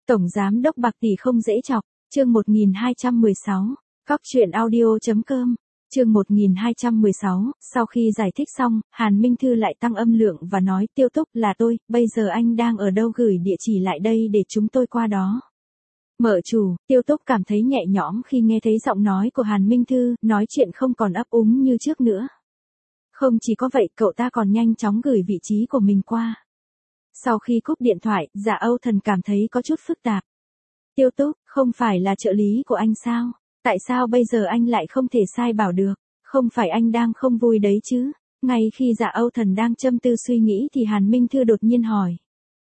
Tổng giám đốc bạc tỷ không dễ chọc, chương 1216, Cóc truyện audio.com, chương 1216, sau khi giải thích xong, Hàn Minh Thư lại tăng âm lượng và nói Tiêu Túc là tôi, bây giờ anh đang ở đâu gửi địa chỉ lại đây để chúng tôi qua đó. Mợ chủ, Tiêu Túc cảm thấy nhẹ nhõm khi nghe thấy giọng nói của Hàn Minh Thư, nói chuyện không còn ấp úng như trước nữa. Không chỉ có vậy, cậu ta còn nhanh chóng gửi vị trí của mình qua. Sau khi cúp điện thoại, Dạ Âu Thần cảm thấy có chút phức tạp. Tiêu Túc, không phải là trợ lý của anh sao? Tại sao bây giờ anh lại không thể sai bảo được? Không phải anh đang không vui đấy chứ? Ngay khi Dạ Âu Thần đang châm tư suy nghĩ thì Hàn Minh Thư đột nhiên hỏi.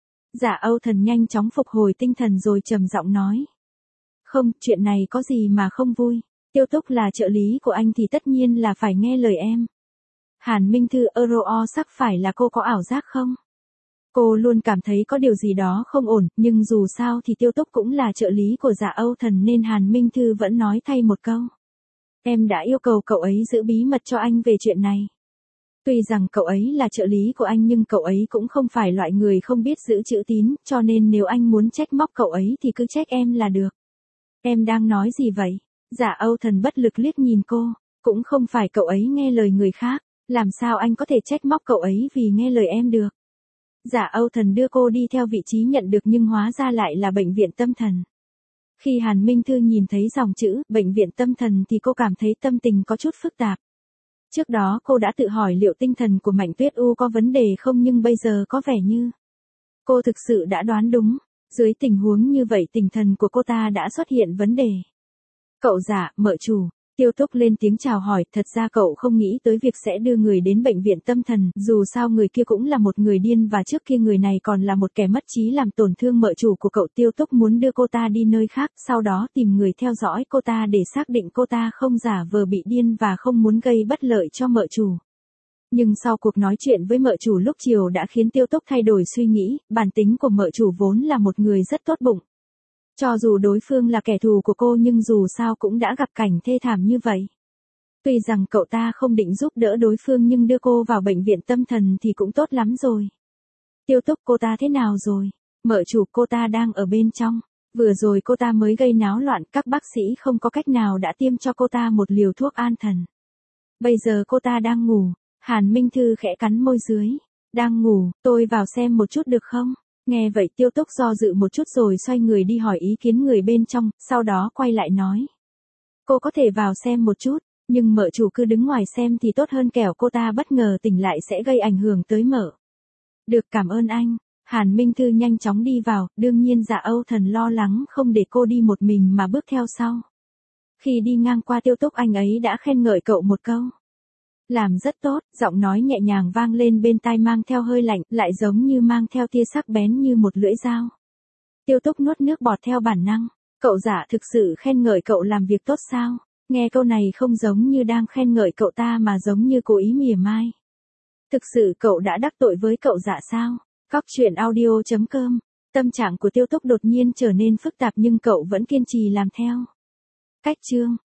Dạ Âu Thần nhanh chóng phục hồi tinh thần rồi trầm giọng nói. Không, chuyện này có gì mà không vui. Tiêu Túc là trợ lý của anh thì tất nhiên là phải nghe lời em. Hàn Minh Thư sắc phải là cô có ảo giác không? Cô luôn cảm thấy có điều gì đó không ổn, nhưng dù sao thì Tiêu Túc cũng là trợ lý của Dạ Âu Thần nên Hàn Minh Thư vẫn nói thay một câu. Em đã yêu cầu cậu ấy giữ bí mật cho anh về chuyện này. Tuy rằng cậu ấy là trợ lý của anh nhưng cậu ấy cũng không phải loại người không biết giữ chữ tín, cho nên nếu anh muốn trách móc cậu ấy thì cứ trách em là được. Em đang nói gì vậy? Dạ Âu Thần bất lực liếc nhìn cô, cũng không phải cậu ấy nghe lời người khác, làm sao anh có thể trách móc cậu ấy vì nghe lời em được? Dạ Âu Thần đưa cô đi theo vị trí nhận được nhưng hóa ra lại là bệnh viện tâm thần. Khi Hàn Minh Thư nhìn thấy dòng chữ bệnh viện tâm thần thì cô cảm thấy tâm tình có chút phức tạp. Trước đó cô đã tự hỏi liệu tinh thần của Mạnh Tuyết U có vấn đề không, nhưng bây giờ có vẻ như cô thực sự đã đoán đúng. Dưới tình huống như vậy tinh thần của cô ta đã xuất hiện vấn đề. Cậu Dạ, mợ chủ. Tiêu Túc lên tiếng chào hỏi, thật ra cậu không nghĩ tới việc sẽ đưa người đến bệnh viện tâm thần, dù sao người kia cũng là một người điên và trước kia người này còn là một kẻ mất trí làm tổn thương mợ chủ của cậu. Tiêu Túc muốn đưa cô ta đi nơi khác, sau đó tìm người theo dõi cô ta để xác định cô ta không giả vờ bị điên và không muốn gây bất lợi cho mợ chủ. Nhưng sau cuộc nói chuyện với mợ chủ lúc chiều đã khiến Tiêu Túc thay đổi suy nghĩ, bản tính của mợ chủ vốn là một người rất tốt bụng. Cho dù đối phương là kẻ thù của cô nhưng dù sao cũng đã gặp cảnh thê thảm như vậy. Tuy rằng cậu ta không định giúp đỡ đối phương nhưng đưa cô vào bệnh viện tâm thần thì cũng tốt lắm rồi. Tiêu Túc, cô ta thế nào rồi? Mợ chủ, cô ta đang ở bên trong. Vừa rồi cô ta mới gây náo loạn, các bác sĩ không có cách nào đã tiêm cho cô ta một liều thuốc an thần. Bây giờ cô ta đang ngủ. Hàn Minh Thư khẽ cắn môi dưới. Đang ngủ, tôi vào xem một chút được không? Nghe vậy Tiêu Túc do dự một chút rồi xoay người đi hỏi ý kiến người bên trong, sau đó quay lại nói. Cô có thể vào xem một chút, nhưng mợ chủ cứ đứng ngoài xem thì tốt hơn, kẻo cô ta bất ngờ tỉnh lại sẽ gây ảnh hưởng tới mợ. Được, cảm ơn anh. Hàn Minh Thư nhanh chóng đi vào, đương nhiên Dạ Âu Thần lo lắng không để cô đi một mình mà bước theo sau. Khi đi ngang qua Tiêu Túc anh ấy đã khen ngợi cậu một câu. Làm rất tốt, giọng nói nhẹ nhàng vang lên bên tai mang theo hơi lạnh, lại giống như mang theo tia sắc bén như một lưỡi dao. Tiêu Túc nuốt nước bọt theo bản năng. Cậu Dạ thực sự khen ngợi cậu làm việc tốt sao? Nghe câu này không giống như đang khen ngợi cậu ta mà giống như cố ý mỉa mai. Thực sự cậu đã đắc tội với cậu Dạ sao? Cóc truyện audio.com. Tâm trạng của Tiêu Túc đột nhiên trở nên phức tạp nhưng cậu vẫn kiên trì làm theo. Cách chương